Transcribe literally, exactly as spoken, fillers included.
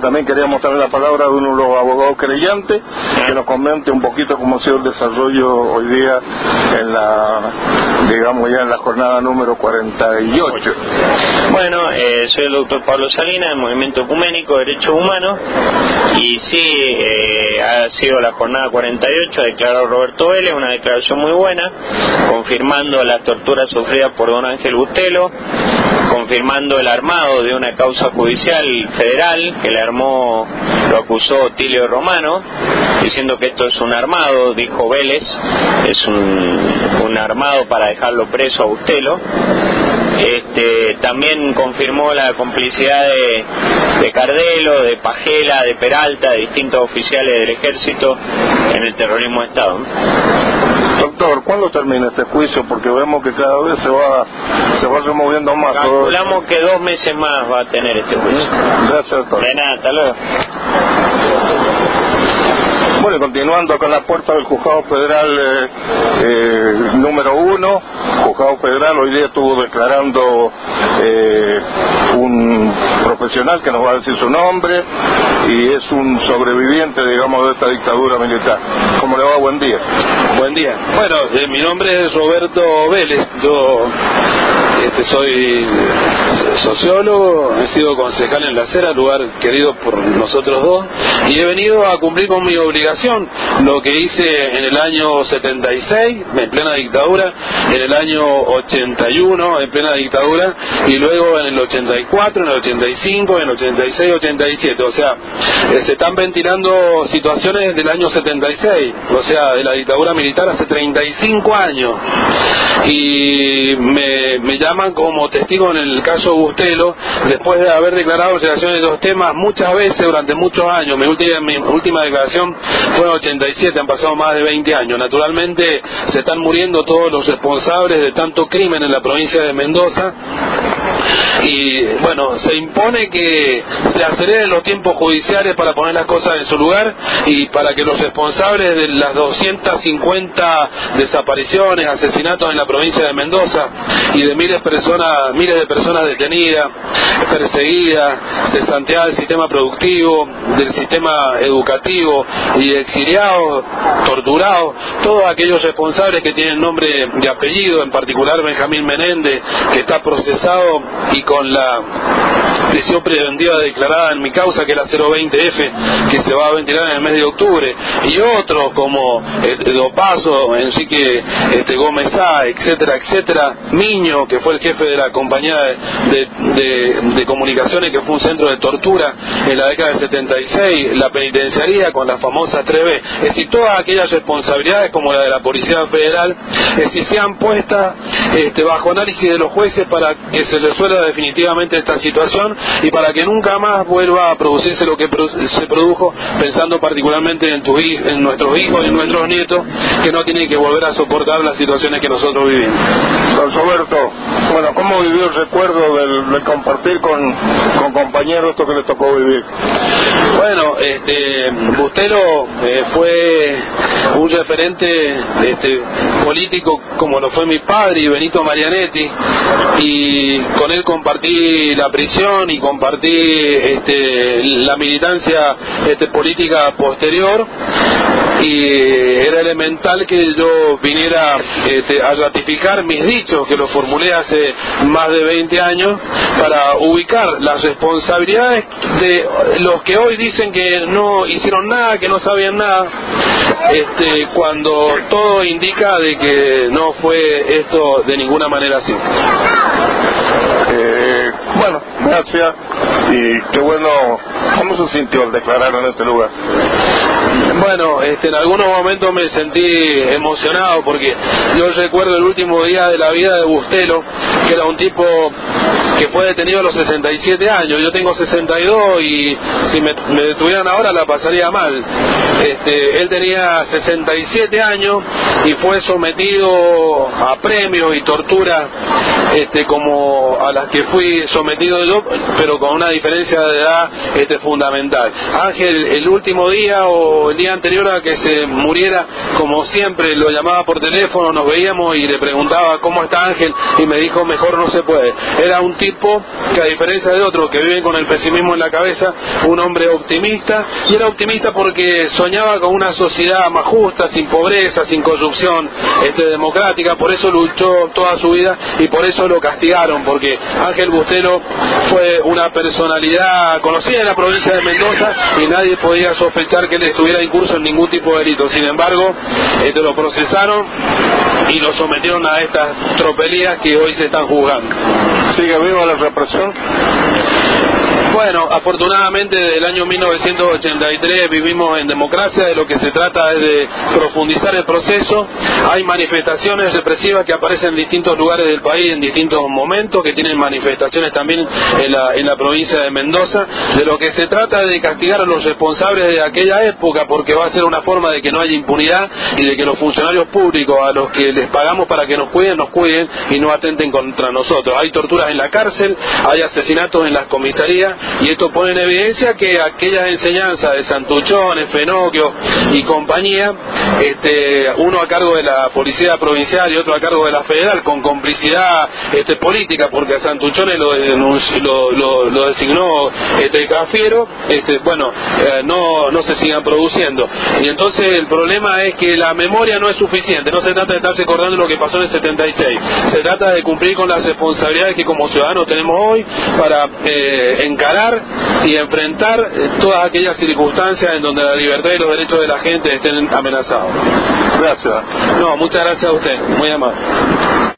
también queríamos tener la palabra de uno de los abogados creyentes, que nos comente un poquito cómo ha sido el desarrollo hoy día en la, digamos ya en la jornada número cuarenta y ocho. Bueno, eh, soy el doctor Pablo Salinas, del Movimiento Ecuménico de Derechos Humanos, y sí, eh, ha sido la jornada cuarenta y ocho, ha declarado Roberto Vélez, una declaración muy buena, confirmando las torturas sufridas por don Ángel Bustelo, confirmando el armado de una causa judicial federal que le armó, lo acusó Tilio Romano, diciendo que esto es un armado, dijo Vélez, es un, un armado para dejarlo preso a Bustelo. Este, también confirmó la complicidad de, de Cardelo, de Pagela, de Peralta, de distintos oficiales del ejército en el terrorismo de Estado. Doctor, ¿cuándo termina este juicio? Porque vemos que cada vez se va se va removiendo más. Calculamos que dos meses más va a tener este juicio. Gracias, doctor. De nada, hasta luego. Bueno, continuando con la puerta del Juzgado Federal eh, eh, número uno, Juzgado Federal hoy día estuvo declarando eh, un profesional que nos va a decir su nombre y es un sobreviviente, digamos, de esta dictadura militar. ¿Cómo le va? Buen día. Buen día. Bueno, eh, mi nombre es Roberto Vélez, yo este, soy sociólogo, he sido concejal en La Cera, lugar querido por nosotros dos, y he venido a cumplir con mi obligación, lo que hice en el año setenta y seis, en plena dictadura, en el año ochenta y uno, en plena dictadura, y luego en el ochenta y cuatro, en el ochenta y cinco, en el ochenta y seis, ochenta y siete, o sea, eh, se están ventilando situaciones del año setenta y seis, o sea, de la dictadura militar hace treinta y cinco años, y me, me llaman como testigo en el caso Bustelo, después de haber declarado relaciones de dos temas muchas veces durante muchos años. Mi última, mi última declaración fue en ochenta y siete, han pasado más de veinte años. Naturalmente se están muriendo todos los responsables de tanto crimen en la provincia de Mendoza, y bueno, se impone que se aceleren los tiempos judiciales para poner las cosas en su lugar y para que los responsables de las doscientas cincuenta desapariciones, asesinatos en la provincia de Mendoza y de miles de personas, miles de personas detenidas, perseguidas, cesanteadas del sistema productivo, del sistema educativo y exiliados, torturados, todos aquellos responsables que tienen nombre y apellido, en particular Benjamín Menéndez, que está procesado y con la prisión preventiva declarada en mi causa, que es la cero veinte F, que se va a ventilar en el mes de octubre, y otros como eh, Dopazo, Enrique este, Gómez A, etcétera, etcétera, Miño, que fue el jefe de la compañía de, de, de, de comunicaciones, que fue un centro de tortura en la década del setenta y seis, la penitenciaría con la famosa tres B, es decir, todas aquellas responsabilidades como la de la Policía Federal, es decir, sean puestas este, bajo análisis de los jueces para que se resuelva definitivamente esta situación y para que nunca más vuelva a producirse lo que se produjo, pensando particularmente en, tu, en nuestros hijos y en nuestros nietos, que no tienen que volver a soportar las situaciones que nosotros vivimos. Don Roberto, bueno, ¿cómo vivió el recuerdo del, del compartir con, con compañeros esto que le tocó vivir? Bueno, este, Bustelo eh, fue un referente este, político como lo fue mi padre y Benito Marianetti, y con él compartí la prisión y compartí este, la militancia este, política posterior, y era elemental que yo viniera este, a ratificar mis dichos que los formulé hace más de veinte años para ubicar las responsabilidades de los que hoy dicen que no hicieron nada, que no sabían nada, este, cuando todo indica de que no fue esto de ninguna manera así. Eh, bueno, gracias, y qué bueno. ¿Cómo se sintió al declarar en este lugar? Bueno, este, en algunos momentos me sentí emocionado porque yo recuerdo el último día de la vida de Bustelo, que era un tipo que fue detenido a los sesenta y siete años. Yo tengo sesenta y dos y si me, me detuvieran ahora la pasaría mal. Este, él tenía sesenta y siete años y fue sometido a premios y tortura este, como a las que fui sometido yo, pero con una diferencia de edad este, fundamental. Ángel, el último día o el día anterior a que se muriera, como siempre, lo llamaba por teléfono, nos veíamos y le preguntaba cómo está Ángel, y me dijo mejor no se puede. Era un tipo que, a diferencia de otros que viven con el pesimismo en la cabeza, un hombre optimista, y era optimista porque soñaba con una sociedad más justa, sin pobreza, sin corrupción, este, democrática. Por eso luchó toda su vida y por eso lo castigaron, porque Ángel Bustelo fue una personalidad conocida en la provincia de Mendoza y nadie podía sospechar que él estuviera incurso en ningún tipo de delito. Sin embargo, este, lo procesaron y lo sometieron a estas tropelías que hoy se están juzgando. ¿Sigue viva la represión? Bueno, afortunadamente desde el año mil novecientos ochenta y tres vivimos en democracia. De lo que se trata es de profundizar el proceso. Hay manifestaciones represivas que aparecen en distintos lugares del país en distintos momentos, que tienen manifestaciones también en la, en la provincia de Mendoza. De lo que se trata es de castigar a los responsables de aquella época, porque va a ser una forma de que no haya impunidad y de que los funcionarios públicos a los que les pagamos para que nos cuiden, nos cuiden y no atenten contra nosotros. Hay torturas en la cárcel, hay asesinatos en las comisarías, y esto pone en evidencia que aquellas enseñanzas de Santuchón, Fenocchio y compañía, este, uno a cargo de la policía provincial y otro a cargo de la federal, con complicidad este, política, porque a Santuchón lo, lo, lo, lo designó este, Cafiero, este, bueno, eh, no, no se sigan produciendo. Y entonces el problema es que la memoria no es suficiente. No se trata de estarse acordando lo que pasó en el setenta y seis, se trata de cumplir con las responsabilidades que como ciudadanos tenemos hoy para eh, encarar y enfrentar todas aquellas circunstancias en donde la libertad y los derechos de la gente estén amenazados. Gracias. No, muchas gracias a usted, muy amable.